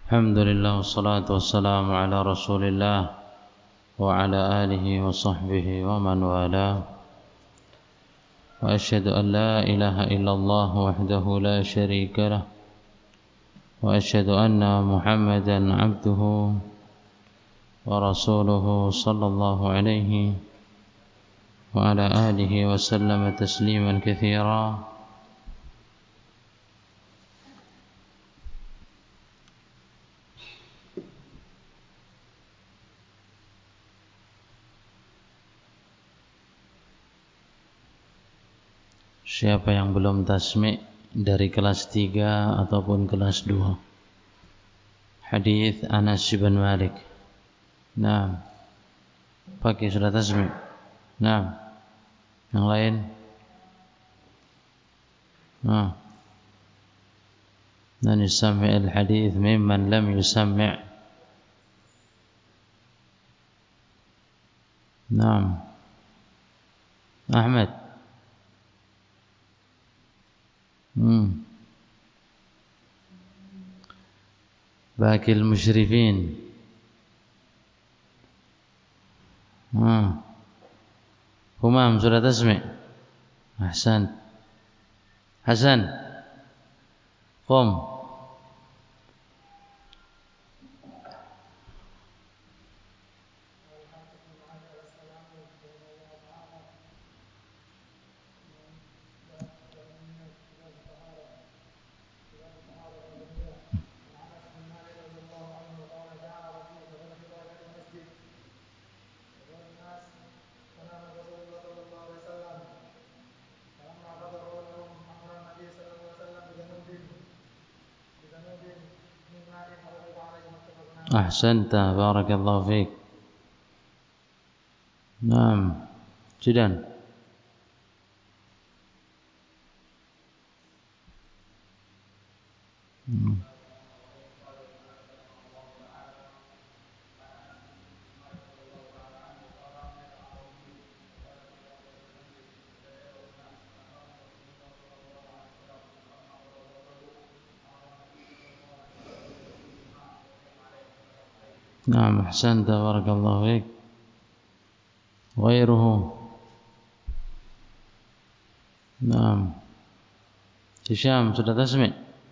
Alhamdulillah wassalatu wassalamu ala Rasulillah wa ala alihi wa sahbihi wa man wala. Wa asyhadu an la ilaha illallah wahdahu la syarika lah. Wa asyhadu anna Muhammadan abduhu wa rasuluhu sallallahu alaihi wa ala alihi wa sallama tasliman katsira. Siapa yang belum tasmi' dari kelas 3 ataupun kelas 2? Hadis Anas bin Malik. Nah, pakai sudah tasmi'. Nah, yang lain? Nah, man yusami' al-hadis mimman lam yusami'. Nah, Ahmad. باقي المشرفين. همام sudah tasmi'. Ahsan. Hasan. Qum. Ahsanta, barakallahu fiik. Naam, sudah. Naam, ahsanta, barakallahu fiik. Ghairuhu. Naam. Hisham sudah tasmi'?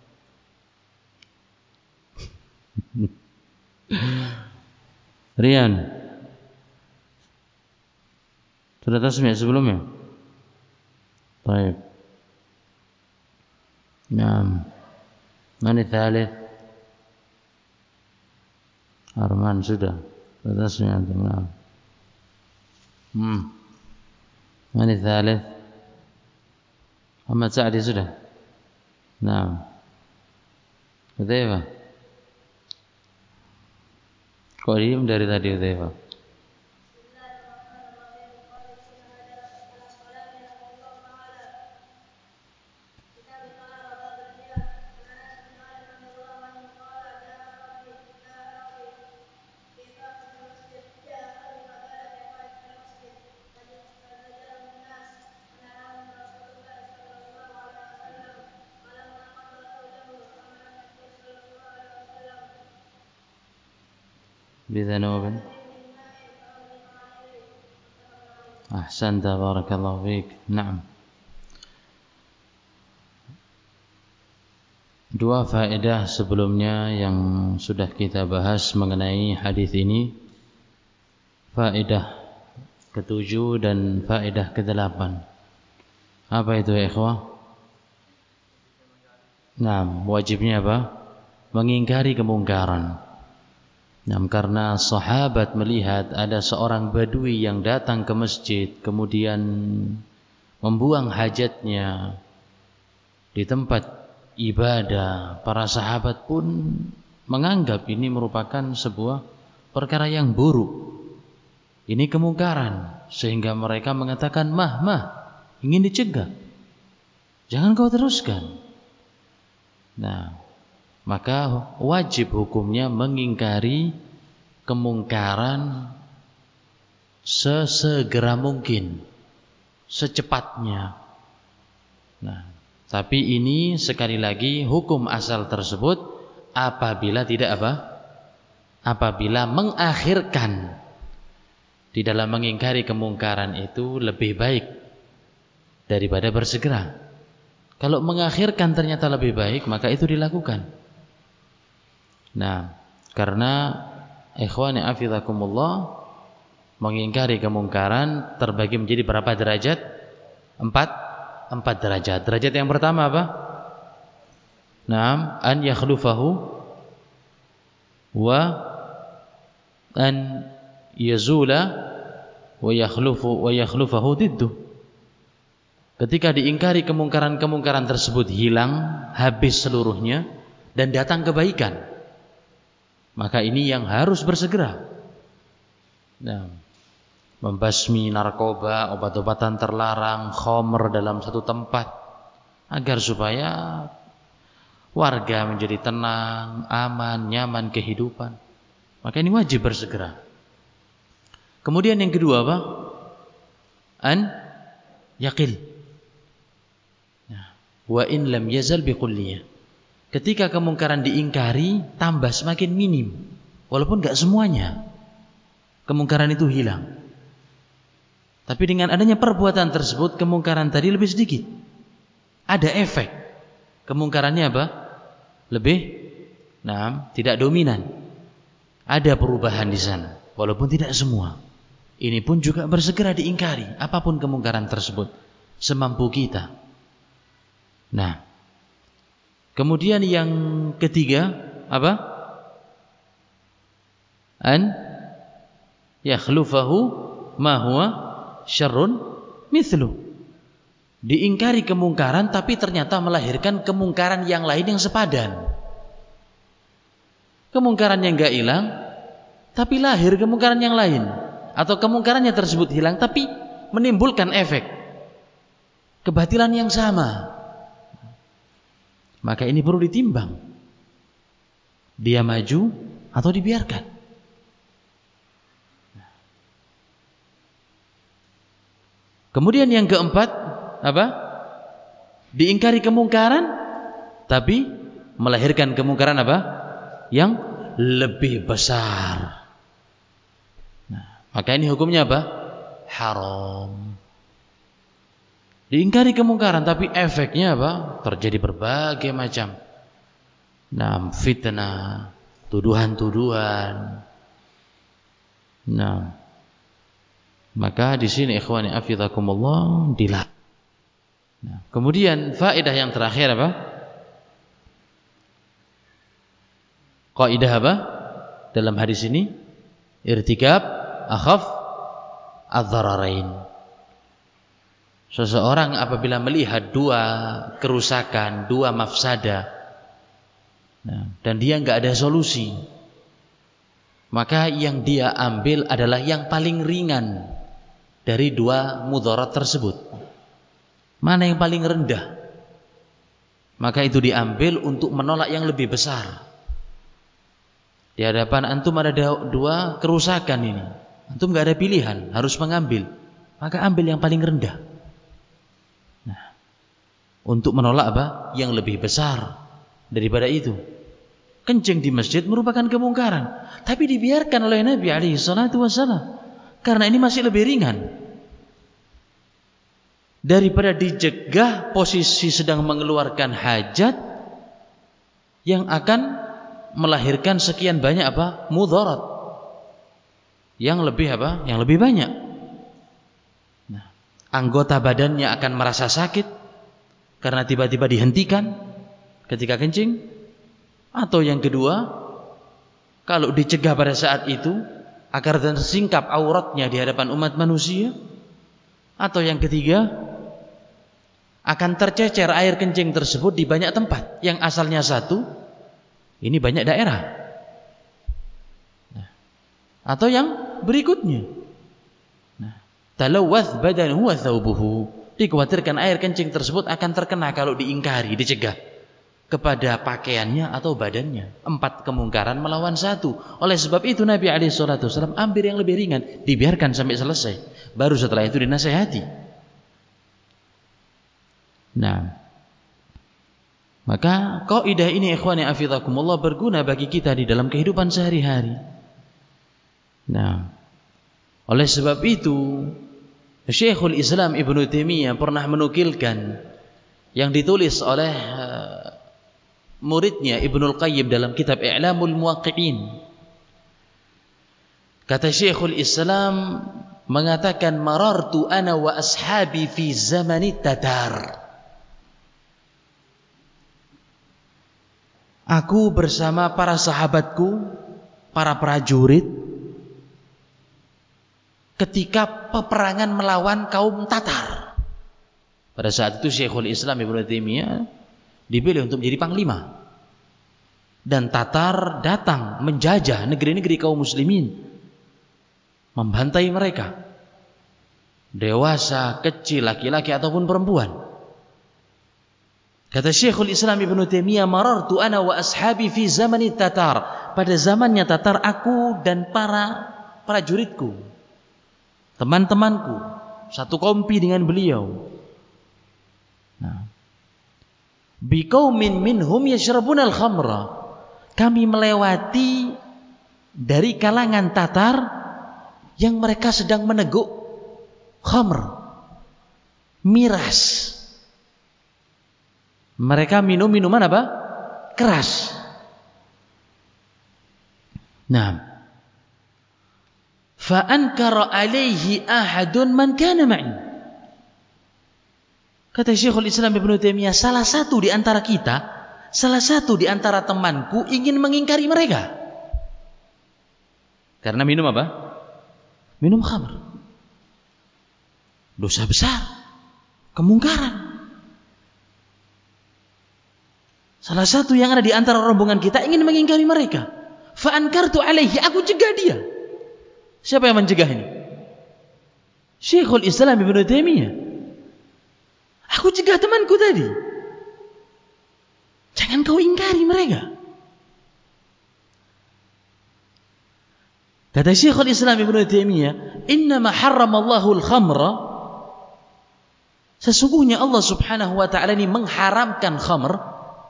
Rian sudah tasmi' sebelumnya? Baik. Naam. Man tsalits? Arman sudah tasmi' antum. Naam. Man tsalits? Ahmad Sa'di sudah? Naam. Hudzaifah. Kok diam dari tadi Hudzaifah? Bidhanubin. Ahsanta, barakallahu fiik. Naam. Dua faedah sebelumnya yang sudah kita bahas mengenai hadis ini. Faedah ke-7 dan faedah ke-8. Apa itu ya ikhwah? Naam, wajibnya apa? Mengingkari kemungkaran. Karena sahabat melihat ada seorang badui yang datang ke masjid, kemudian membuang hajatnya di tempat ibadah. Para sahabat pun menganggap ini merupakan sebuah perkara yang buruk. Ini kemungkaran, sehingga mereka mengatakan, mah, ingin dicegah. Jangan kau teruskan. Nah, maka wajib hukumnya mengingkari kemungkaran sesegera mungkin, secepatnya. Nah, tapi ini sekali lagi hukum asal tersebut apabila tidak apa? Apabila mengakhirkan di dalam mengingkari kemungkaran itu lebih baik daripada bersegera. Kalau mengakhirkan ternyata lebih baik, maka itu dilakukan. Nah, karena ikhwani afizakumullah, mengingkari kemungkaran terbagi menjadi berapa derajat? 4 derajat. Derajat yang pertama apa? Naam, an yakhlufahu wa an yazula wa yakhlufahu diddu. Ketika diingkari kemungkaran-kemungkaran tersebut hilang, habis seluruhnya dan datang kebaikan, maka ini yang harus bersegera. Nah, membasmi narkoba, obat-obatan terlarang, khamr dalam satu tempat, agar supaya warga menjadi tenang, aman, nyaman kehidupan, maka ini wajib bersegera. Kemudian yang kedua apa? An yaqil. Wa in lam yazal biqulliyah. Ketika kemungkaran diingkari, tambah semakin minim, walaupun enggak semuanya kemungkaran itu hilang. Tapi dengan adanya perbuatan tersebut, kemungkaran tadi lebih sedikit. Ada efek. Kemungkarannya apa? Lebih, tidak dominan. Ada perubahan di sana, walaupun tidak semua. Ini pun juga bersegera diingkari, apapun kemungkaran tersebut, semampu kita. Nah, kemudian yang ketiga apa? An yakhlufahu ma huwa syarrun mithlu. Diingkari kemungkaran tapi ternyata melahirkan kemungkaran yang lain yang sepadan. Kemungkarannya enggak hilang, tapi lahir kemungkaran yang lain, atau kemungkarannya tersebut hilang tapi menimbulkan efek kebatilan yang sama. Maka ini perlu ditimbang. Dia maju atau dibiarkan. Kemudian yang keempat apa? Diingkari kemungkaran tapi melahirkan kemungkaran apa? Yang lebih besar. Nah, maka ini hukumnya apa? Haram. Diingkari kemungkaran tapi efeknya apa? Terjadi berbagai macam fitnah, tuduhan-tuduhan. Nah, maka di sini ikhwani afizakumullah dilarang. Nah, kemudian faedah yang terakhir apa? Kaidah apa? Dalam hadis ini, irtikab akhaf adz-dzararain. Seseorang apabila melihat dua kerusakan, dua mafsadah, dan dia enggak ada solusi, maka yang dia ambil adalah yang paling ringan dari dua mudarat tersebut. Mana yang paling rendah? Maka itu diambil untuk menolak yang lebih besar. Di hadapan antum ada dua kerusakan ini, antum enggak ada pilihan, harus mengambil, maka ambil yang paling rendah. Untuk menolak apa? Yang lebih besar daripada itu. Kencing di masjid merupakan kemungkaran, tapi dibiarkan oleh Nabi alaihi salatu wasallam karena ini masih lebih ringan daripada dicegah posisi sedang mengeluarkan hajat yang akan melahirkan sekian banyak apa? Mudarat yang lebih apa? Yang lebih banyak. Nah, anggota badannya akan merasa sakit karena tiba-tiba dihentikan ketika kencing, atau yang kedua, kalau dicegah pada saat itu agar tersingkap auratnya di hadapan umat manusia, atau yang ketiga, akan tercecer air kencing tersebut di banyak tempat yang asalnya satu, ini banyak daerah. Atau yang berikutnya, talawwath badanuhu wa thawbuhu. Dikhawatirkan air kencing tersebut akan terkena kalau diingkari, dicegah kepada pakaiannya atau badannya. 4 kemungkaran melawan 1. Oleh sebab itu Nabi SAW ambil yang lebih ringan, dibiarkan sampai selesai. Baru setelah itu dinasihati. Nah, Maka kaidah ini ikhwani afizakumullah berguna bagi kita di dalam kehidupan sehari-hari. Nah, oleh sebab itu Syekhul Islam Ibnu Taimiyah pernah menukilkan yang ditulis oleh muridnya Ibnul Qayyim dalam kitab I'lamul Muwaqqi'in. Kata Syekhul Islam mengatakan, marartu ana wa ashabi fi zamani tatar. Aku bersama para sahabatku, para prajurit, ketika peperangan melawan kaum Tatar. Pada saat itu Syekhul Islam Ibnu Taimiyah dipilih untuk menjadi panglima. Dan Tatar datang menjajah negeri-negeri kaum muslimin, membantai mereka, dewasa, kecil, laki-laki ataupun perempuan. Kata Syekhul Islam Ibnu Taimiyah, marartu ana wa ashabi fi zamani Tatar. Pada zamannya Tatar, aku dan para prajuritku, teman-temanku, satu kompi dengan beliau. Nah, biqaumin minhum yashrabuna al-khamra. Kami melewati dari kalangan Tatar yang mereka sedang meneguk khamr, miras. Mereka minum minuman apa? Keras. Nah, fa ankara alaihi ahadun man kana ma'i. Kata Syekhul Islam Ibnu Taimiyah, salah satu di antara kita, salah satu di antara temanku ingin mengingkari mereka. Karena minum apa? Minum khamr. Dosa besar, kemungkaran. Salah satu yang ada di antara rombongan kita ingin mengingkari mereka. Fa ankartu alaihi, aku cegah dia. Siapa yang mencegah ini? Syekhul Islam Ibnu Taimiyah. Aku cegah temanku tadi. Jangan kau ingkari mereka. Kata Syekhul Islam Ibnu Taimiyah, innama harramallahu al-khamra. Sesungguhnya Allah Subhanahu wa taala ini mengharamkan khamr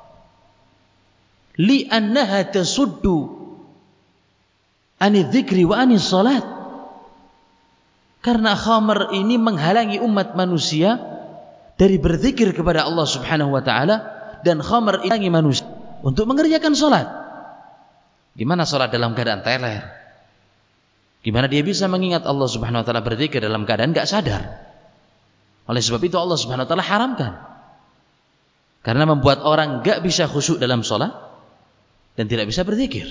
li'annaha tasuddu ani dzikri wa ani salat. Karena khamr ini menghalangi umat manusia dari berzikir kepada Allah Subhanahu wa taala, dan khamr ini menghalangi manusia untuk mengerjakan salat. Gimana salat dalam keadaan teler? Gimana dia bisa mengingat Allah Subhanahu wa taala, berzikir dalam keadaan enggak sadar? Oleh sebab itu Allah Subhanahu wa taala haramkan. Karena membuat orang enggak bisa khusyuk dalam salat dan tidak bisa berzikir.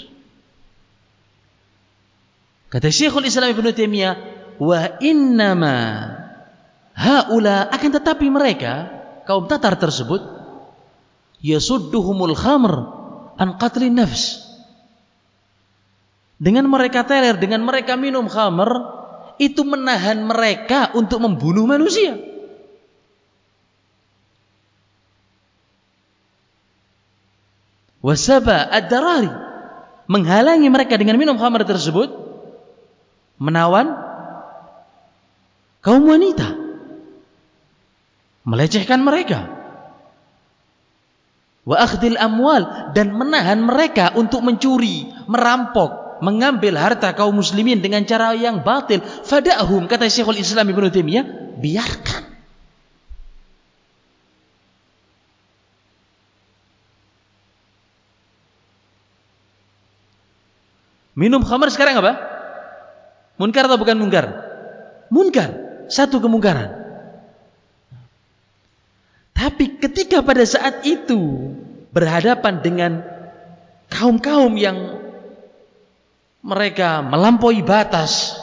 Kata Syekhul Islam Ibnu Taimiyah, wa innama haula, akan tetapi mereka kaum Tatar tersebut, yasudduhumul khamr an qatlin nafs. Dengan mereka teler, dengan mereka minum khamr, itu menahan mereka untuk membunuh manusia. Wasaba ad-darari, menghalangi mereka dengan minum khamr tersebut menawan kaum wanita, melecehkan mereka. Wa akhdil amwal, dan menahan mereka untuk mencuri, merampok, mengambil harta kaum muslimin dengan cara yang batil. Fada'hum, kata Syekhul Islam Ibnu Taimiyah, biarkan. Minum khamr sekarang apa? Munkar atau bukan munkar? Munkar, satu kemungkaran. Tapi ketika pada saat itu berhadapan dengan kaum-kaum yang mereka melampaui batas,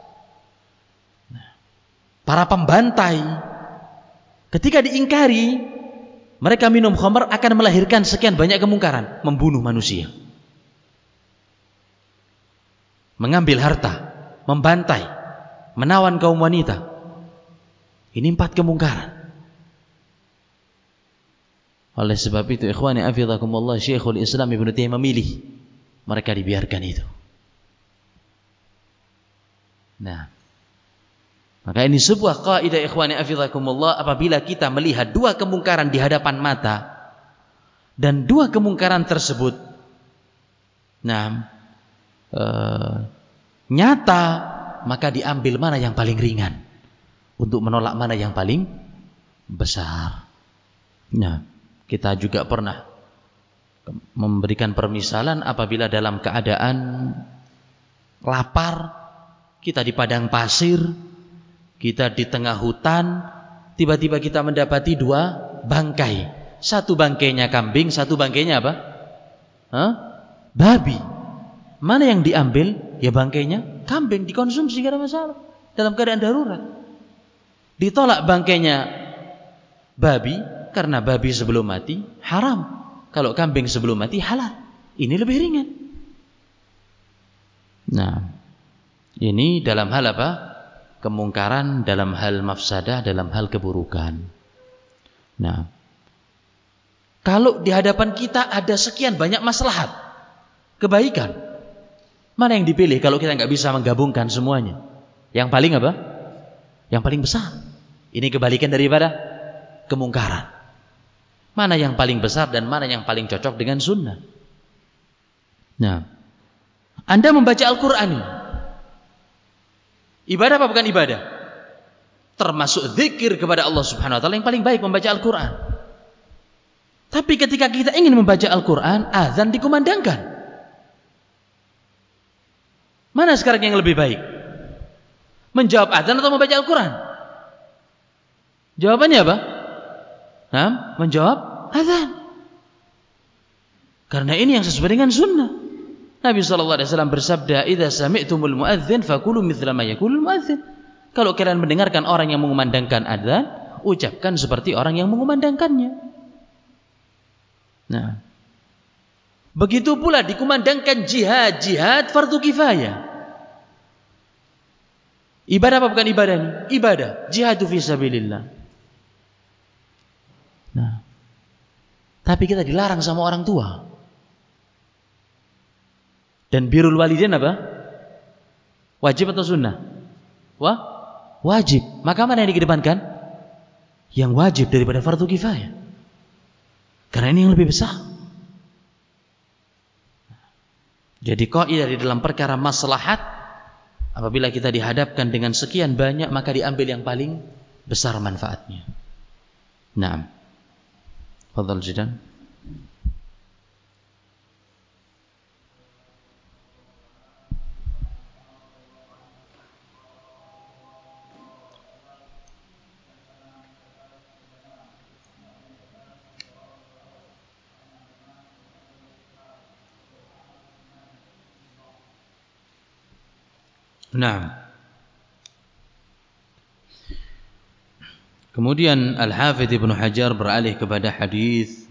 para pembantai, ketika diingkari, mereka minum khamr akan melahirkan sekian banyak kemungkaran, membunuh manusia, mengambil harta, membantai, menawan kaum wanita. Ini 4 kemungkaran. Oleh sebab itu, ikhwani afizakumullah, Syekhul Islam Ibnu Taimiyah memilih mereka dibiarkan itu. Nah, maka ini sebuah kaidah ikhwani afizakumullah, apabila kita melihat 2 kemungkaran di hadapan mata, Dan dua kemungkaran tersebut nyata, maka diambil mana yang paling ringan untuk menolak mana yang paling besar. Nah, kita juga pernah memberikan permisalan apabila dalam keadaan lapar, kita di padang pasir, kita di tengah hutan, tiba-tiba kita mendapati dua bangkai. Satu bangkainya kambing, satu bangkainya apa? Babi. Mana yang diambil? Ya bangkainya kambing, dikonsumsi, tidak ada masalah. Dalam keadaan darurat. Ditolak bangkainya babi, karena babi sebelum mati haram. Kalau kambing sebelum mati halal. Ini lebih ringan. Nah, ini dalam hal apa? Kemungkaran, dalam hal mafsadah, dalam hal keburukan. Nah, kalau di hadapan kita ada sekian banyak maslahat, kebaikan, mana yang dipilih kalau kita nggak bisa menggabungkan semuanya? Yang paling apa? Yang paling besar. Ini kebalikan daripada kemungkaran. Mana yang paling besar dan mana yang paling cocok dengan sunnah? Nah, Anda membaca Al-Quran, ibadah apa bukan ibadah? Termasuk zikir kepada Allah Subhanahu Wa Taala, yang paling baik membaca Al-Quran. Tapi ketika kita ingin membaca Al-Quran, azan dikumandangkan. Mana sekarang yang lebih baik? Menjawab azan atau membaca Al-Quran? Jawabannya apa? Menjawab azan. Karena ini yang sesuai dengan sunnah. Nabi SAW bersabda, "Idza sami'tumul muadzin faqulu mithla ma yaqulul muadzin." Kalau kalian mendengarkan orang yang mengumandangkan azan, ucapkan seperti orang yang mengumandangkannya. Nah, begitu pula dikumandangkan jihad fardu kifayah. Ibadah apa bukan ibadah ini? Ibadah, jihadu fi sabilillah. Nah, tapi kita dilarang sama orang tua. Dan birrul walidain apa? Wajib atau sunnah? Wajib. Maka mana yang dikedepankan? Yang wajib daripada fardu kifayah. Karena ini yang lebih besar. Jadi kaidah di dalam perkara maslahat, apabila kita dihadapkan dengan sekian banyak, maka diambil yang paling besar manfaatnya. Naam. Fadhal Jidan. Naam. Kemudian Al-Hafidz Ibnu Hajar beralih kepada hadis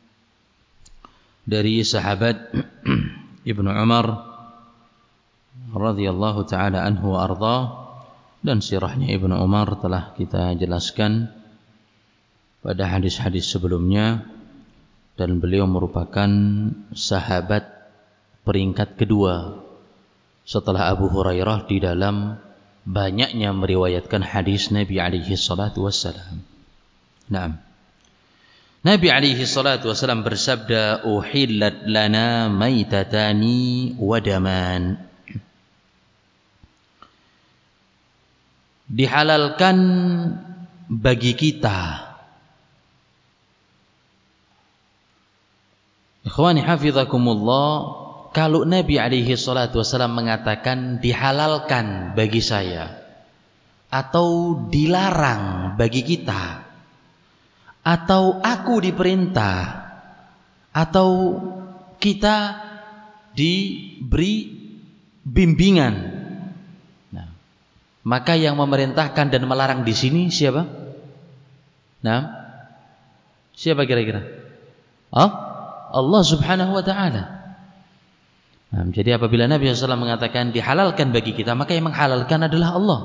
dari sahabat Ibnu Umar radhiyallahu taala anhu wa ardha, dan sirahnya Ibnu Umar telah kita jelaskan pada hadis-hadis sebelumnya, dan beliau merupakan sahabat peringkat kedua setelah Abu Hurairah di dalam banyaknya meriwayatkan hadis Nabi alaihi salatu wassalam. Naam. Nabi alaihi salatu wassalam bersabda, "Uhillat lana maitatani wa daman." Dihalalkan bagi kita. Ikhwani hafizakumullah, kalau Nabi alaihi salatu wasallam mengatakan dihalalkan bagi saya atau dilarang bagi kita, atau aku diperintah, atau kita diberi bimbingan, nah, maka yang memerintahkan dan melarang di sini siapa? Nah, siapa kira-kira? Allah Subhanahu wa taala. Nah, jadi apabila Nabi SAW mengatakan dihalalkan bagi kita, maka yang menghalalkan adalah Allah.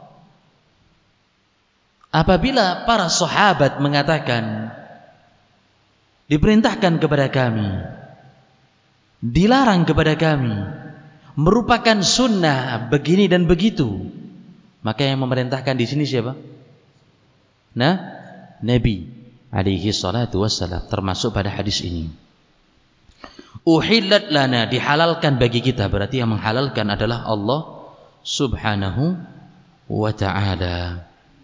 Apabila para sahabat mengatakan diperintahkan kepada kami, dilarang kepada kami, merupakan sunnah begini dan begitu, maka yang memerintahkan di sini siapa? Nah, Nabi. alaihi salatu wassalam, termasuk pada hadis ini. Uhillat lana, dihalalkan bagi kita, berarti yang menghalalkan adalah Allah subhanahu wa ta'ala.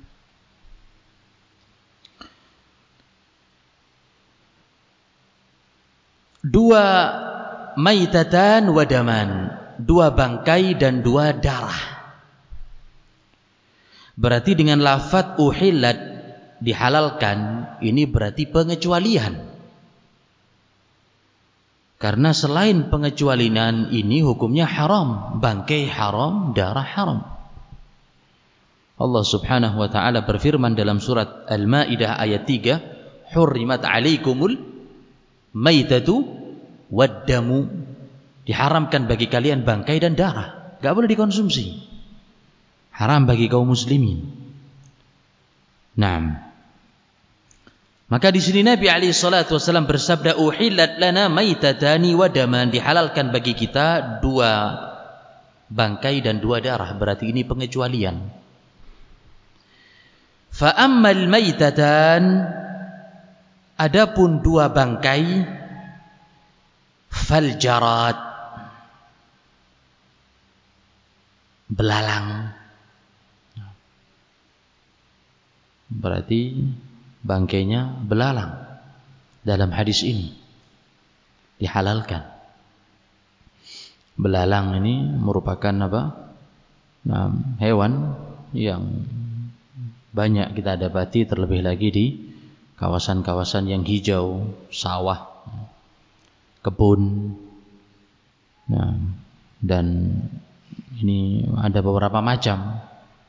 Dua maitatan wa daman, dua bangkai dan dua darah. Berarti dengan lafaz uhillat, dihalalkan, ini berarti pengecualian. Karena selain pengecualian ini hukumnya haram, bangkai haram, darah haram. Allah subhanahu wa ta'ala berfirman dalam surat Al-Ma'idah ayat 3, hurrimat alaikumul maitatu waddamu, diharamkan bagi kalian bangkai dan darah, gak boleh dikonsumsi, haram bagi kaum muslimin. Naam. Maka di sini Nabi alaihi salatu wasallam bersabda, uhillat lana maitatani wa daman, dihalalkan bagi kita dua bangkai dan dua darah, berarti ini pengecualian. Fa ammal maitatan, adapun dua bangkai, fal jarat, belalang. Berarti bangkainya belalang dalam hadis ini dihalalkan. Belalang ini merupakan apa? Nah, hewan yang banyak kita dapati, terlebih lagi di kawasan-kawasan yang hijau, sawah, kebun. Nah, dan ini ada beberapa macam,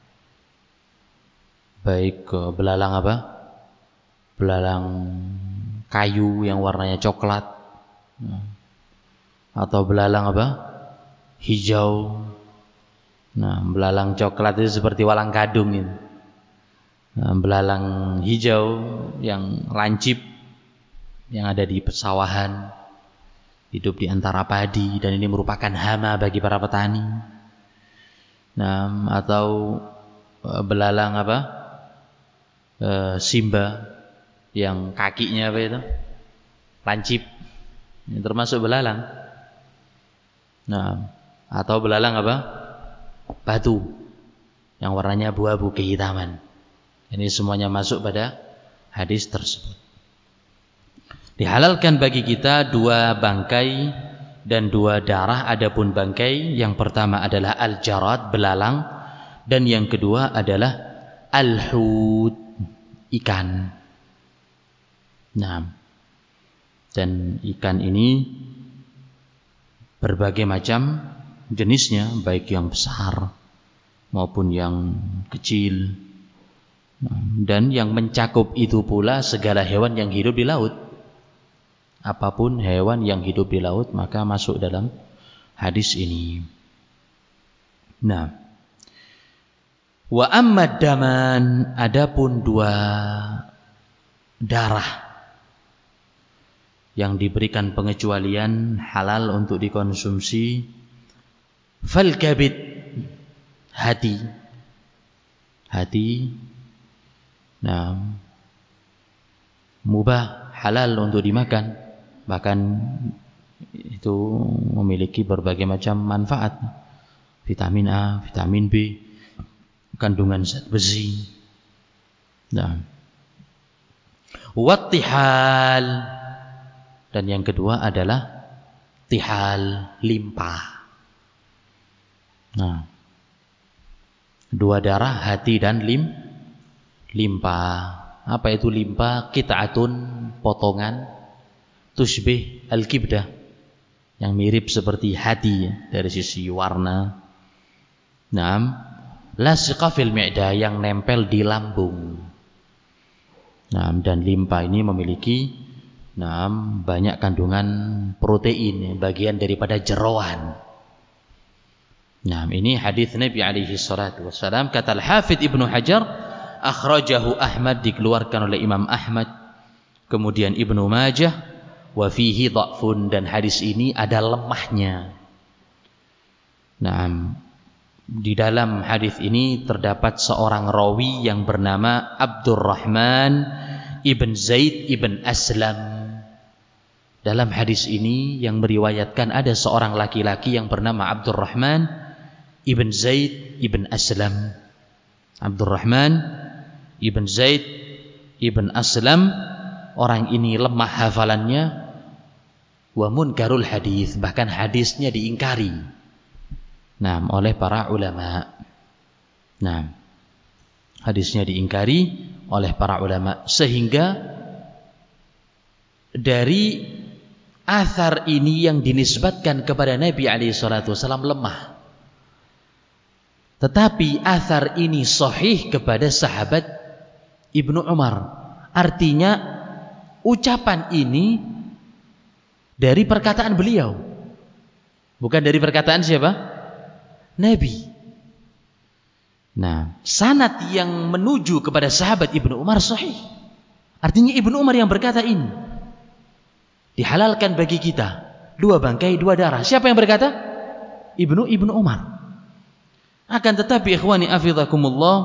baik belalang apa? Belalang kayu yang warnanya coklat, atau belalang apa? Hijau. Nah, belalang coklat itu seperti walang kadung ini. Nah, belalang hijau yang lancip, yang ada di pesawahan, hidup di antara padi, dan ini merupakan hama bagi para petani. Nah, atau belalang apa? Simba yang kakinya apa itu? Lancip. Ini termasuk belalang. Nah, atau belalang apa? Batu yang warnanya abu-abu kehitaman. Ini semuanya masuk pada hadis tersebut. Dihalalkan bagi kita dua bangkai dan dua darah. Adapun bangkai yang pertama adalah al-jarad, belalang, dan yang kedua adalah al-hud, ikan. Nah, dan ikan ini berbagai macam jenisnya, baik yang besar maupun yang kecil. Dan yang mencakup itu pula segala hewan yang hidup di laut. Apapun hewan yang hidup di laut maka masuk dalam hadis ini. Nah, wa ammad daman, adapun dua darah yang diberikan pengecualian halal untuk dikonsumsi, fal kabid, hati. Nah, mubah, halal untuk dimakan, bahkan itu memiliki berbagai macam manfaat, vitamin A, vitamin B, kandungan zat besi. Nah, wattihal, dan yang kedua adalah tihal, limpa. Nah, dua darah, hati dan limpa. Apa itu limpa? Qit'atun, potongan, tushbih al-kibdah, yang mirip seperti hati dari sisi warna. Naam, lasiqa fil mi'dah, yang nempel di lambung. Naam, dan limpa ini memiliki banyak kandungan protein, bagian daripada jeroan. Nah, ini hadis Nabi alaihi salatu wassalam. Kata Al-Hafidz Ibnu Hajar, akhrajahu Ahmad, dikeluarkan oleh Imam Ahmad, kemudian Ibnu Majah, wa fihi dha'fun, dan hadis ini ada lemahnya. Nah, di dalam hadis ini terdapat seorang rawi yang bernama Abdurrahman ibn Zaid ibn Aslam. Dalam hadis ini yang meriwayatkan ada seorang laki-laki yang bernama Abdurrahman ibn Zaid ibn Aslam. Abdurrahman ibn Zaid ibn Aslam, orang ini lemah hafalannya, wa munkarul hadis, bahkan hadisnya diingkari oleh para ulama. Hadisnya diingkari oleh para ulama, sehingga dari athar ini yang dinisbatkan kepada Nabi SAW lemah. Tetapi athar ini sahih kepada sahabat Ibnu Umar. Artinya ucapan ini dari perkataan beliau, bukan dari perkataan siapa? Nabi. Sanad yang menuju kepada sahabat Ibnu Umar sahih. Artinya Ibnu Umar yang berkata ini, dihalalkan bagi kita 2 bangkai 2 darah. Siapa yang berkata? Ibnu Umar. Akan tetapi ikhwani afidhakumullah,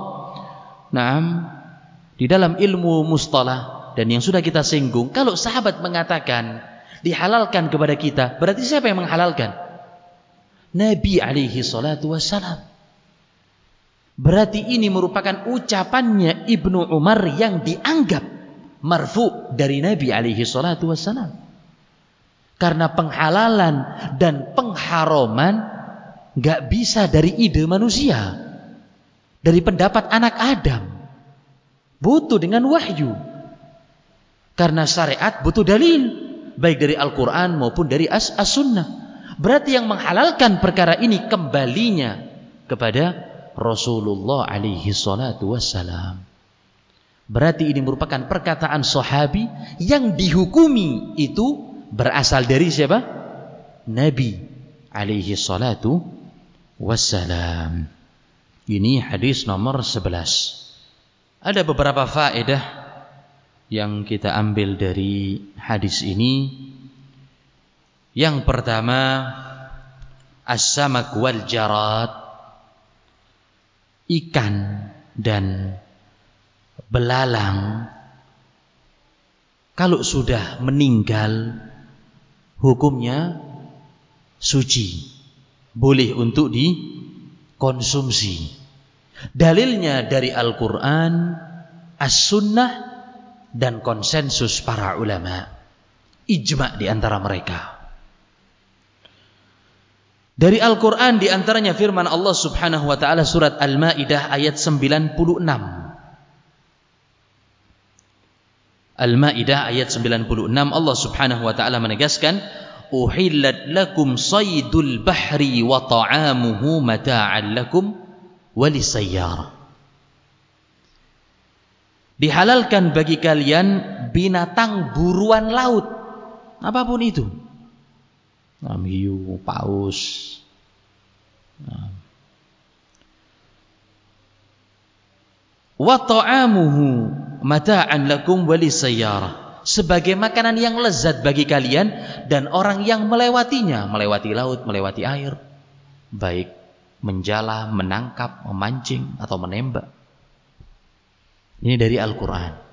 di dalam ilmu mustalah dan yang sudah kita singgung, kalau sahabat mengatakan dihalalkan kepada kita, berarti siapa yang menghalalkan? Nabi alaihi salatu wassalam. Berarti ini merupakan ucapannya Ibnu Umar yang dianggap marfu dari Nabi alaihi salatu wassalam. Karena penghalalan dan pengharaman gak bisa dari ide manusia, dari pendapat anak Adam. Butuh dengan wahyu. Karena syariat butuh dalil, baik dari Al-Quran maupun dari As-Sunnah. Berarti yang menghalalkan perkara ini kembalinya kepada Rasulullah alaihi salatu wassalam. Berarti ini merupakan perkataan sahabi yang dihukumi itu berasal dari siapa? Nabi alaihi salatu wassalam. Ini hadis nomor 11. Ada beberapa faedah yang kita ambil dari hadis ini. Yang pertama, as-samak wal jarad, ikan dan belalang kalau sudah meninggal hukumnya suci, boleh untuk dikonsumsi. Dalilnya dari Al-Quran, As-Sunnah, dan konsensus para ulama, ijma' di antara mereka. Dari Al-Quran di antaranya firman Allah Subhanahu wa taala surat Al-Maidah ayat 96. Al-Maidah ayat 96, Allah Subhanahu wa taala menegaskan, uhillat lakum saydul bahri wa ta'amuhu mata'an lakum walisayyarah. Dihalalkan bagi kalian binatang buruan laut, apapun itu. Hiu, paus, wa ta'amuhu mata'an lakum walisayyarah, sebagai makanan yang lezat bagi kalian dan orang yang melewatinya, melewati laut, melewati air, baik menjala, menangkap, memancing atau menembak. Ini dari Al-Quran.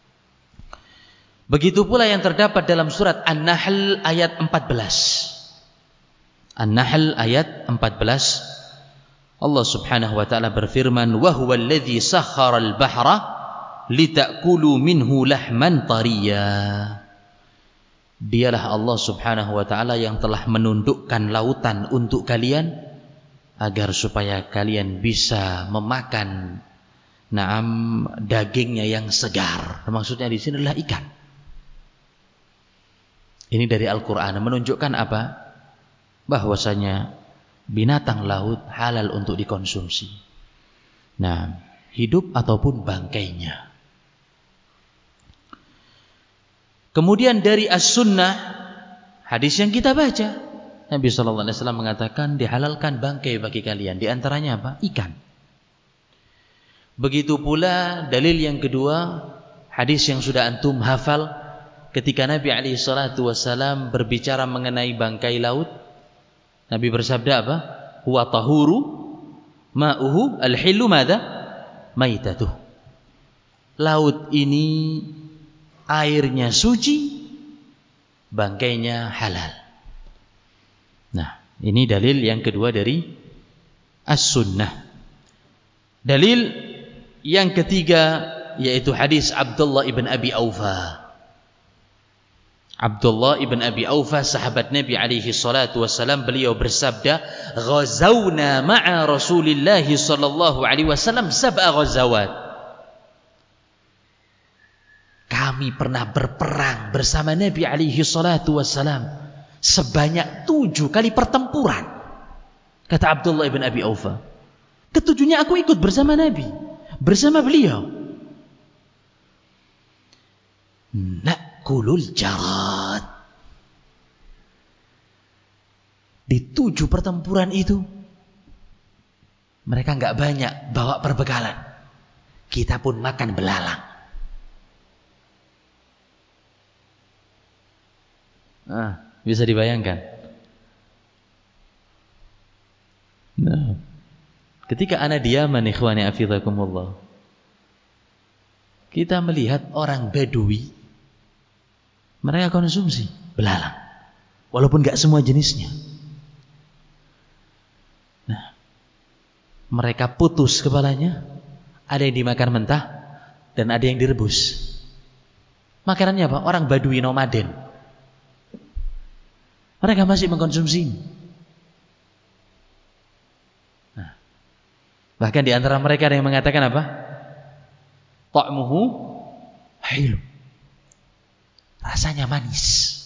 Begitu pula yang terdapat dalam surat An-Nahl ayat 14. An-Nahl ayat 14, Allah Subhanahu wa taala berfirman, wa huwal ladzi sakharal bahra litakulu minhu lahman tariya. Dialah Allah Subhanahu wa taala yang telah menundukkan lautan untuk kalian agar supaya kalian bisa memakan dagingnya yang segar. Maksudnya di sini adalah ikan. Ini dari Al-Qur'an menunjukkan apa? Bahwasanya binatang laut halal untuk dikonsumsi. Hidup ataupun bangkainya. Kemudian dari As-Sunnah, hadis yang kita baca, Nabi sallallahu alaihi wasallam mengatakan dihalalkan bangkai bagi kalian, di antaranya apa? Ikan. Begitu pula dalil yang kedua, hadis yang sudah antum hafal ketika Nabi alaihi salatu wasallam berbicara mengenai bangkai laut. Nabi bersabda apa? Huwa tahuru ma'uhu al-hillu madza? Maitatuh. Laut ini airnya suci, bangkainya halal. Nah, ini dalil yang kedua dari as-sunnah. Dalil yang ketiga yaitu hadis Abdullah ibn Abi Aufa. Abdullah ibn Abi Aufa, sahabat Nabi alaihi salatu wassalam, beliau bersabda, "Ghazawna ma'a Rasulillah sallallahu alaihi wasallam sab'a ghazawat." Kami pernah berperang bersama Nabi alaihi salatu wassalam sebanyak 7 kali pertempuran. Kata Abdullah ibn Abi Aufa, ketujuhnya aku ikut bersama Nabi, bersama beliau. Na'kulul jarad. Di 7 pertempuran itu mereka enggak banyak bawa perbekalan, kita pun makan belalang. Bisa dibayangkan. Nah, ketika ana di Yaman, ikhwani afizakumullah, kita melihat orang Badui, mereka konsumsi belalang, walaupun enggak semua jenisnya. Nah, mereka putus kepalanya, ada yang dimakan mentah dan ada yang direbus. Makanannya apa? Orang Badui nomaden. Mereka masih mengkonsumsi. Nah, bahkan di antara mereka ada yang mengatakan apa? Ta'muhu hilu. Rasanya manis.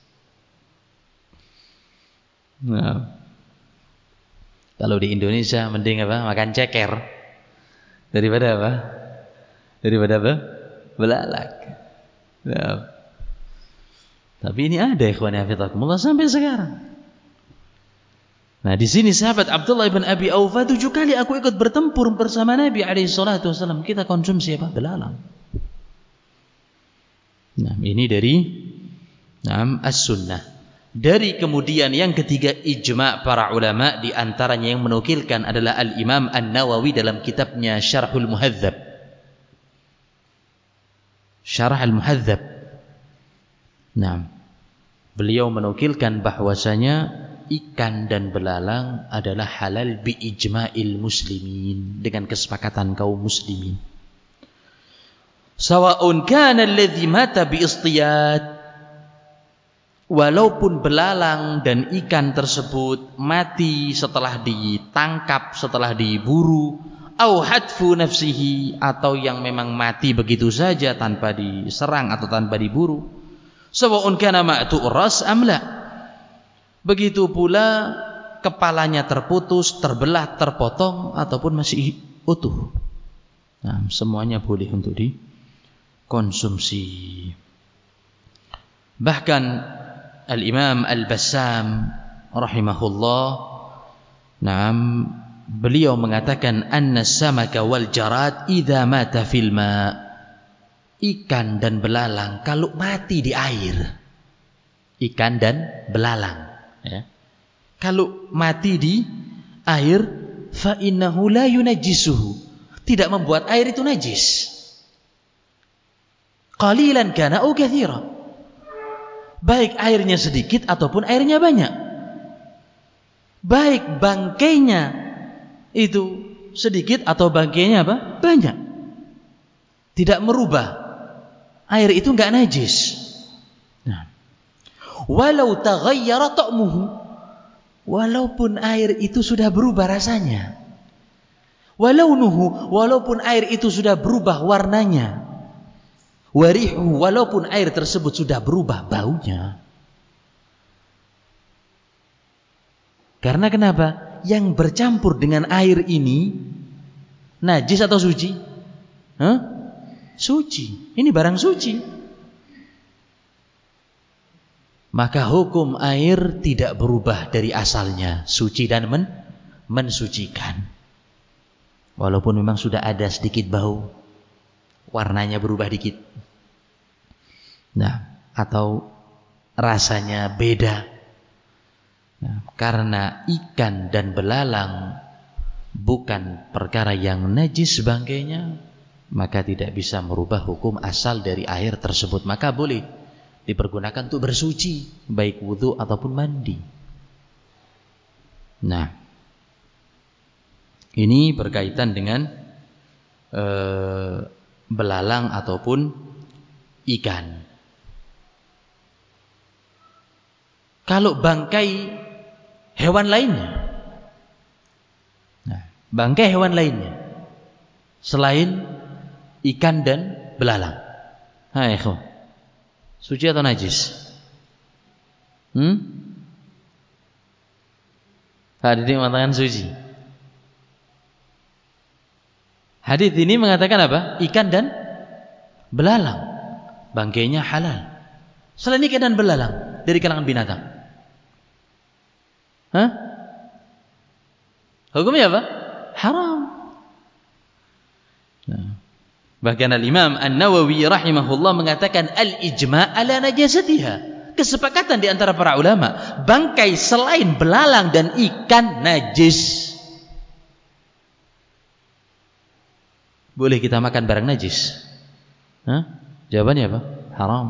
Nah, kalau di Indonesia mending apa? Makan ceker daripada apa? Daripada apa? Belalang. Nah, tapi ini ada ikhwan hafizakumullah sampai sekarang. Nah, di sini sahabat Abdullah bin Abi Aufa, 7 kali aku ikut bertempur bersama Nabi alaihi salatu wasallam, kita konsumsi apa? Belalang. Nah, ini dari as-sunnah. Dari kemudian yang ketiga, ijma' para ulama, di antaranya yang menukilkan adalah Al-Imam An-Nawawi dalam kitabnya Syarhul Muhadzab. Syarah Al-Muhadzab. Nah, beliau menukilkan bahwasanya ikan dan belalang adalah halal bi ijma'il muslimin, dengan kesepakatan kaum muslimin. Sawa'un kana alladhi mata bi istiyad, walaupun belalang dan ikan tersebut mati setelah ditangkap, setelah diburu, au hadfu nafsihi, atau yang memang mati begitu saja tanpa diserang atau tanpa diburu. Sawa'un kana ma'tu ras am la, begitu pula kepalanya terputus, terbelah, terpotong ataupun masih utuh. Nah, semuanya boleh untuk dikonsumsi. Bahkan Al-Imam Al-Bassam rahimahullah, beliau mengatakan anna samaka wal jarad idza mata fil ma', ikan dan belalang kalau mati di air, ikan dan belalang ya, kalau mati di air, fa innahu la yunajjisuhu, tidak membuat air itu najis. Qalilan kana au katsira, baik airnya sedikit ataupun airnya banyak, baik bangkainya itu sedikit atau bangkainya apa? Banyak, tidak merubah air itu enggak najis. Nah, walau taghayyara ta'muhu, walaupun air itu sudah berubah rasanya, walaunuhu, walaupun air itu sudah berubah warnanya, warihu, walaupun air tersebut sudah berubah baunya. Karena kenapa? Yang bercampur dengan air ini najis atau suci? Suci. Ini barang suci. Maka hukum air tidak berubah dari asalnya, suci dan mensucikan. Walaupun memang sudah ada sedikit bau, warnanya berubah dikit, nah, atau rasanya beda. Nah, karena ikan dan belalang bukan perkara yang najis bangkainya, maka tidak bisa merubah hukum asal dari air tersebut. Maka boleh dipergunakan untuk bersuci, baik wudu ataupun mandi. Nah, ini berkaitan dengan belalang ataupun ikan. Kalau bangkai hewan lainnya, nah, bangkai hewan lainnya selain ikan dan belalang, hai ikhwan, suci atau najis? Hadirin mengatakan suci. Hadis ini mengatakan apa? Ikan dan belalang, bangkainya halal. Selain ikan dan belalang dari kalangan binatang, hukumnya apa? Haram. Nah, bahkan Al-Imam An-Nawawi rahimahullah mengatakan al-ijma' ala najasatiha. Kesepakatan di antara para ulama, bangkai selain belalang dan ikan najis. Boleh kita makan barang najis? Jawabannya apa? Haram.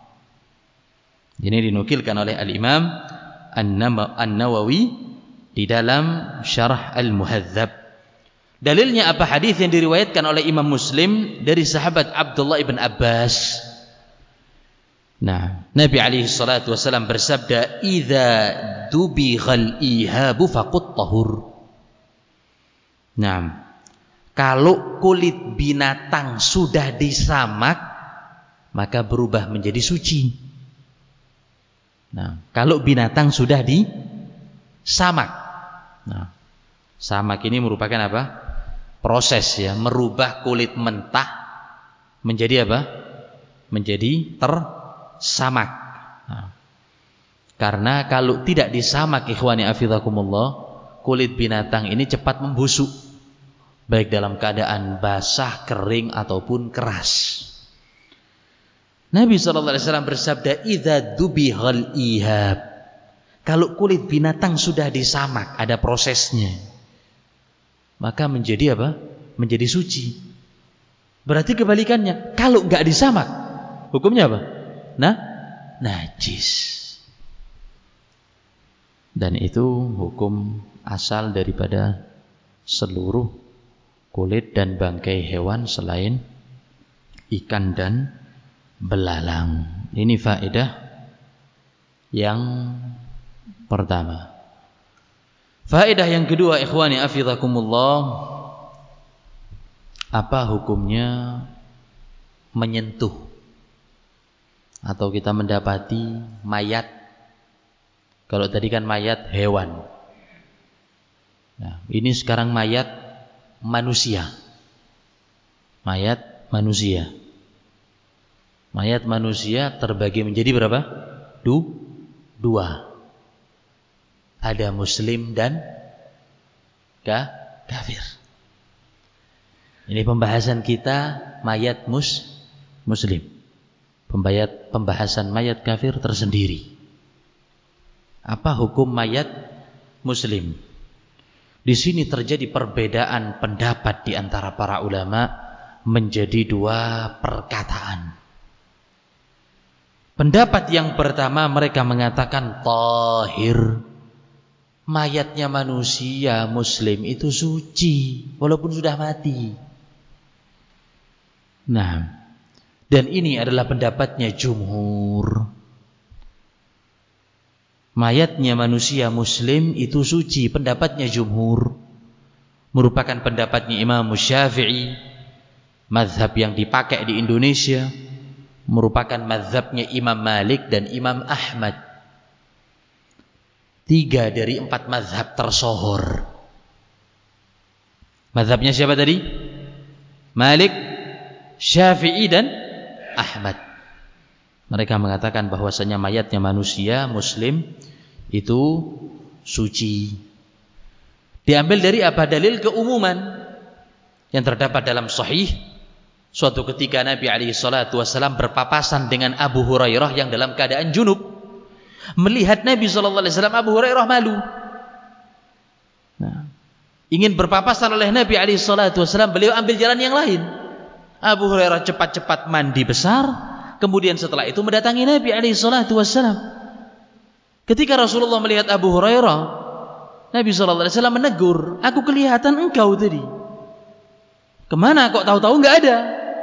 Ini dinukilkan oleh Al-Imam An-Nawawi di dalam Syarah Al-Muhadzab. Dalilnya apa? Hadis yang diriwayatkan oleh Imam Muslim dari sahabat Abdullah ibn Abbas. Nah, Nabi alaihi salatu wasallam bersabda, "Idza dubighal ihabu faqut tahur." Nah, kalau kulit binatang sudah disamak, maka berubah menjadi suci. Nah, kalau binatang sudah disamak. Nah, samak ini merupakan apa? Proses ya, merubah kulit mentah menjadi apa? Menjadi tersamak. Nah, karena kalau tidak disamak, ikhwani afizakumullah, kulit binatang ini cepat membusuk, baik dalam keadaan basah, kering ataupun keras. Nabi SAW bersabda, "Idza dubihal ihab." Kalau kulit binatang sudah disamak, ada prosesnya, maka menjadi apa? Menjadi suci. Berarti kebalikannya, kalau enggak disamak, hukumnya apa? Najis. Dan itu hukum asal daripada seluruh kulit dan bangkai hewan selain ikan dan belalang. Ini faedah yang pertama. Faedah yang kedua, ikhwani afizakumullah, apa hukumnya menyentuh atau kita mendapati mayat? Kalau tadi kan mayat hewan. Nah, ini sekarang mayat manusia. Mayat manusia. Mayat manusia terbagi menjadi berapa? Dua. Ada muslim dan kafir. Ini pembahasan kita mayat muslim. Pembahasan mayat kafir tersendiri. Apa hukum mayat muslim? Di sini terjadi perbedaan pendapat di antara para ulama menjadi dua perkataan. Pendapat yang pertama, mereka mengatakan tahir. Mayatnya manusia muslim itu suci walaupun sudah mati. Nah, dan ini adalah pendapatnya jumhur. Mayatnya manusia muslim itu suci, pendapatnya jumhur. Merupakan pendapatnya Imam Syafi'i, mazhab yang dipakai di Indonesia. Merupakan mazhabnya Imam Malik dan Imam Ahmad. 3 dari 4 mazhab tersohor. Mazhabnya siapa tadi? Malik, Syafi'i dan Ahmad. Mereka mengatakan bahwasanya mayatnya manusia muslim itu suci. Diambil dari apa? Dalil keumuman yang terdapat dalam sahih. Suatu ketika Nabi SAW berpapasan dengan Abu Hurairah yang dalam keadaan junub. Melihat Nabi SAW, Abu Hurairah malu. Nah, ingin berpapasan oleh Nabi SAW, beliau ambil jalan yang lain. Abu Hurairah cepat-cepat mandi besar, kemudian setelah itu mendatangi Nabi SAW. Ketika Rasulullah melihat Abu Hurairah, Nabi SAW menegur, aku kelihatan engkau tadi. Kemana kok tahu-tahu enggak ada?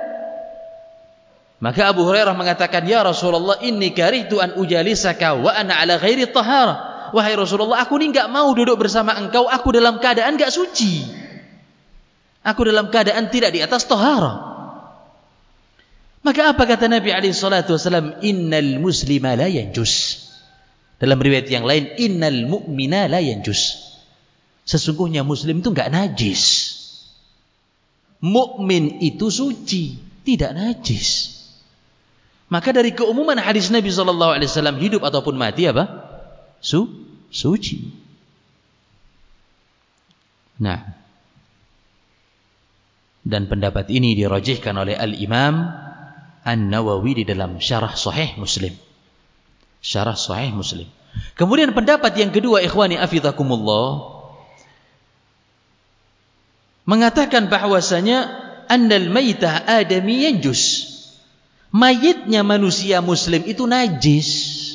Maka Abu Hurairah mengatakan, ya Rasulullah, inni karihtu an ujalisaka wa ana ala ghairi tahara. Wahai Rasulullah, aku ini enggak mau duduk bersama engkau, aku dalam keadaan enggak suci. Aku dalam keadaan tidak di atas tahara. Maka apa kata Nabi SAW? Innal muslima la yanjus. Dalam riwayat yang lain, innal mu'mina la yanjus. Sesungguhnya muslim itu enggak najis. Mukmin itu suci, tidak najis. Maka dari keumuman hadis Nabi SAW, hidup ataupun mati apa? Suci. Nah, dan pendapat ini dirajihkan oleh Al-Imam An-Nawawi di dalam Syarah Sahih Muslim. Syarah Sahih Muslim. Kemudian pendapat yang kedua, ikhwani afidakumullah, mengatakan bahwasanya annal maitah adami yanjus. Mayitnya manusia muslim itu najis.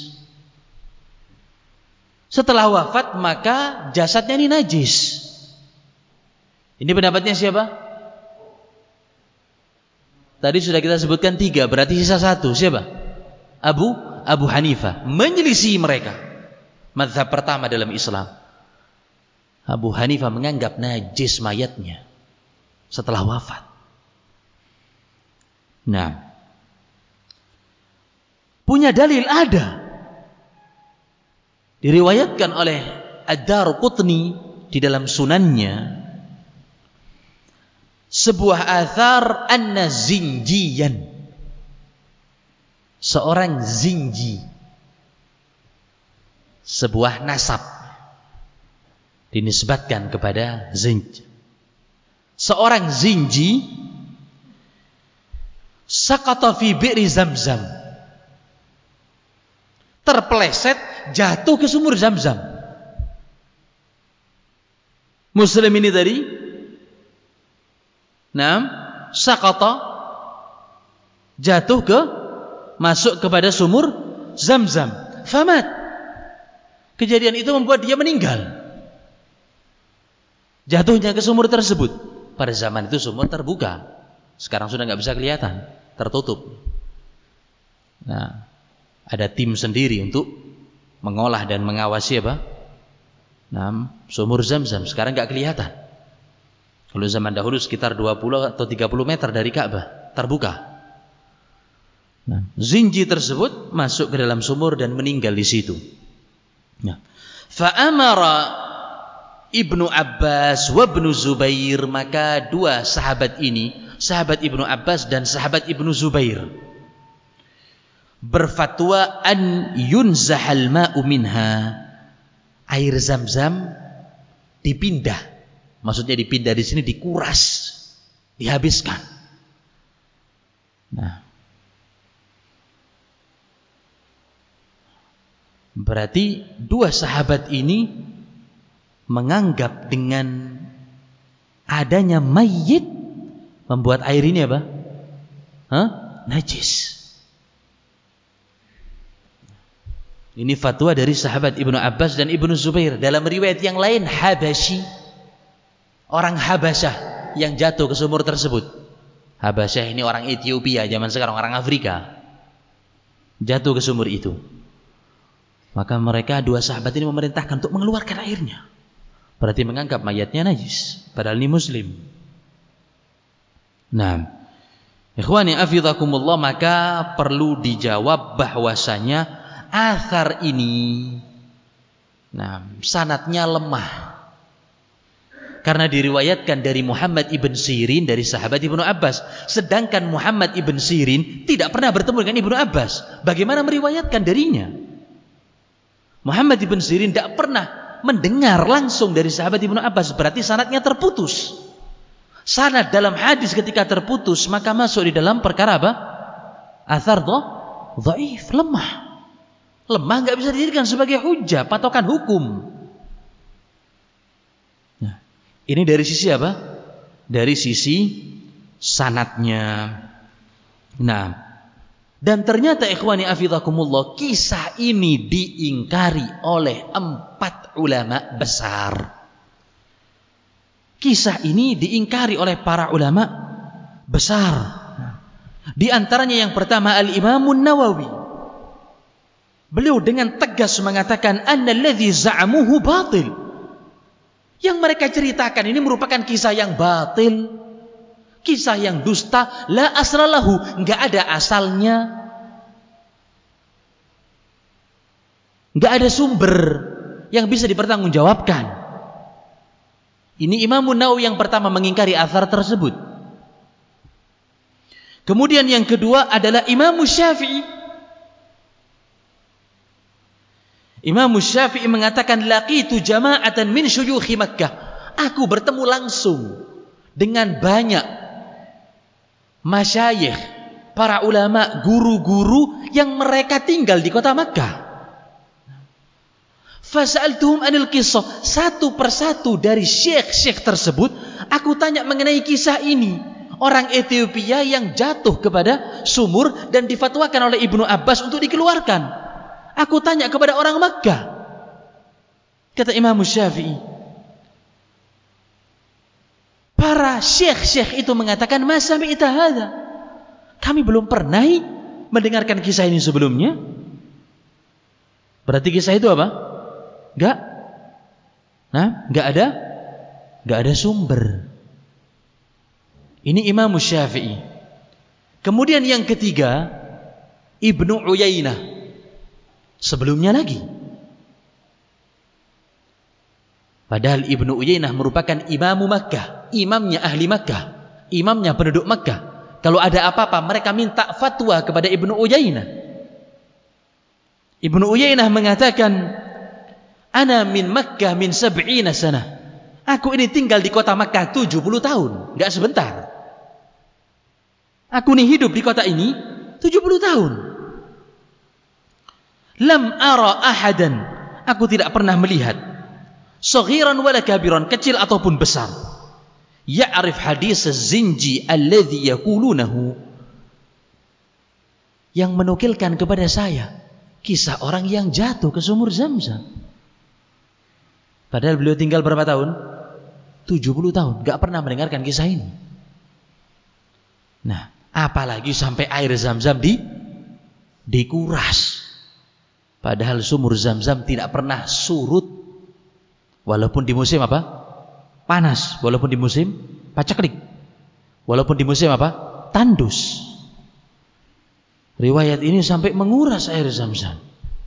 Setelah wafat maka jasadnya ini najis. Ini pendapatnya siapa? Tadi sudah kita sebutkan 3, berarti sisa 1. Siapa? Abu Hanifah. Menyelisih mereka. Mazhab pertama dalam Islam. Abu Hanifah menganggap najis mayatnya setelah wafat. Nah, punya dalil ada. Diriwayatkan oleh Ad-Darqutni di dalam sunannya sebuah athar anna zinjiyan, seorang zinji, sebuah nasab dinisbatkan kepada zinj. Seorang zinji saqata fi bi'ri Zamzam, terpeleset jatuh ke sumur Zamzam. Muslim ini tadi, saqata, jatuh masuk kepada sumur Zamzam. Famat. Kejadian itu membuat dia meninggal. Jatuhnya ke sumur tersebut. Pada zaman itu sumur terbuka. Sekarang sudah nggak bisa kelihatan, tertutup. Nah, ada tim sendiri untuk mengolah dan mengawasi apa? Sumur Zamzam. Sekarang nggak kelihatan. Kalau zaman dahulu sekitar 20 atau 30 meter dari Ka'bah terbuka. Nah, zinji tersebut masuk ke dalam sumur dan meninggal di situ. Nah, fa'amara Ibnu Abbas wa Ibnu Zubair, maka dua sahabat ini, sahabat Ibnu Abbas dan sahabat Ibnu Zubair, berfatwa an yunzahal ma'u minha, air Zamzam dipindah. Maksudnya dipindah di sini, dikuras, dihabiskan. Nah, berarti dua sahabat ini menganggap dengan adanya mayit membuat air ini apa? Najis. Ini fatwa dari sahabat Ibnu Abbas dan Ibnu Zubair. Dalam riwayat yang lain, Habasyi, orang Habasyah yang jatuh ke sumur tersebut. Habasyah ini orang Ethiopia zaman sekarang, orang Afrika, jatuh ke sumur itu. Maka mereka, dua sahabat ini, memerintahkan untuk mengeluarkan airnya. Berarti menganggap mayatnya najis, padahal ini muslim. Nah, ikhwani afidakumullah, maka perlu dijawab bahwasanya athar ini, sanadnya lemah. Karena diriwayatkan dari Muhammad ibn Sirin, dari sahabat Ibnu Abbas. Sedangkan Muhammad ibn Sirin tidak pernah bertemu dengan Ibnu Abbas. Bagaimana meriwayatkan darinya? Muhammad ibn Sirin tidak pernah mendengar langsung dari sahabat Ibnu Abbas, berarti sanadnya terputus. Sanad dalam hadis ketika terputus, maka masuk di dalam perkara apa? Athar dhaif, lemah. Lemah nggak bisa dijadikan sebagai hujah, patokan hukum. Nah, ini dari sisi apa? Dari sisi sanadnya. Nah, dan ternyata ikhwani afidakumullah, kisah ini diingkari oleh 4 ulama besar. Kisah ini diingkari oleh para ulama besar. Di antaranya yang pertama Al-Imamun Nawawi. Beliau dengan tegas mengatakan annalladzi za'amuhu batil. Yang mereka ceritakan ini merupakan kisah yang batil, kisah yang dusta, la asralahu, enggak ada asalnya, enggak ada sumber yang bisa dipertanggungjawabkan. Ini Imam Nawawi yang pertama mengingkari athar tersebut. Kemudian yang kedua adalah Imam Syafi'i. Imam Syafi'i mengatakan laqitu jama'atan min syuyukhi Makkah. Aku bertemu langsung dengan banyak masyayikh, para ulama, guru-guru yang mereka tinggal di kota Makkah. Fasa'altuhum anil qissah. Satu persatu dari syekh-syekh tersebut aku tanya mengenai kisah ini. Orang Ethiopia yang jatuh kepada sumur dan difatwakan oleh Ibnu Abbas untuk dikeluarkan. Aku tanya kepada orang Makkah. Kata Imam Syafi'i, para syekh-syekh itu mengatakan ma sami'ta hadza. Kami belum pernah mendengarkan kisah ini sebelumnya. Berarti kisah itu apa? Enggak ada sumber. Ini Imam Syafi'i. Kemudian yang ketiga Ibnu Uyainah. Sebelumnya lagi. Padahal Ibnu Uyainah merupakan imamu Makkah, imamnya ahli Makkah, imamnya penduduk Makkah. Kalau ada apa-apa mereka minta fatwa kepada Ibnu Uyainah. Ibnu Uyainah mengatakan, ana min Makkah min 70 sana. Aku ini tinggal di kota Makkah 70 tahun, enggak sebentar. Aku ini hidup di kota ini 70 tahun. Lam ara ahadan, aku tidak pernah melihat saghiran wala kabiran, kecil ataupun besar, ya'rif hadis az-zinji alladhi yaqulunahu, yang menukilkan kepada saya kisah orang yang jatuh ke sumur Zamzam. Padahal beliau tinggal berapa tahun? 70 tahun, gak pernah mendengarkan kisah ini. Nah, apalagi sampai air Zamzam dikuras. Padahal sumur Zamzam tidak pernah surut, walaupun di musim apa? Panas, walaupun di musim paceklik, walaupun di musim apa? Tandus. Riwayat ini sampai menguras air Zamzam.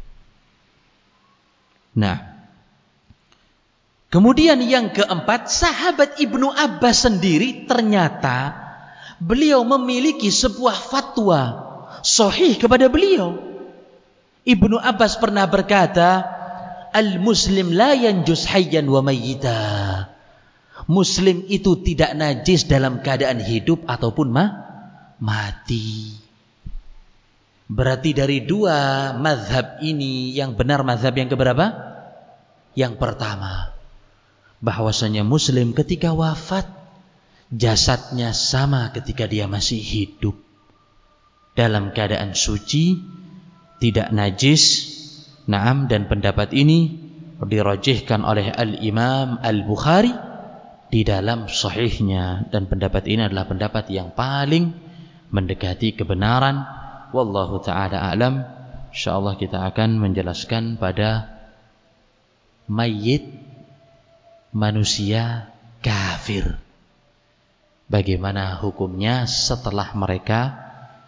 Nah, kemudian yang keempat, sahabat Ibnu Abbas sendiri ternyata beliau memiliki sebuah fatwa sahih kepada beliau. Ibnu Abbas pernah berkata, al-muslim la yanjus hayyan wa mayyita. Muslim itu tidak najis dalam keadaan hidup ataupun mati. Berarti dari dua mazhab ini yang benar mazhab yang keberapa? Yang pertama, bahwasanya muslim ketika wafat jasadnya sama ketika dia masih hidup, dalam keadaan suci, tidak najis. Naam, dan pendapat ini dirajihkan oleh Al-Imam Al-Bukhari di dalam sahihnya, dan pendapat ini adalah pendapat yang paling mendekati kebenaran. Wallahu ta'ala a'lam. Insyaallah kita akan menjelaskan pada mayit manusia kafir, bagaimana hukumnya setelah mereka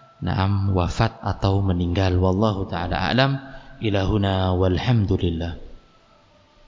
wafat atau meninggal. Wallahu ta'ala a'lam. Ilahuna walhamdulillah.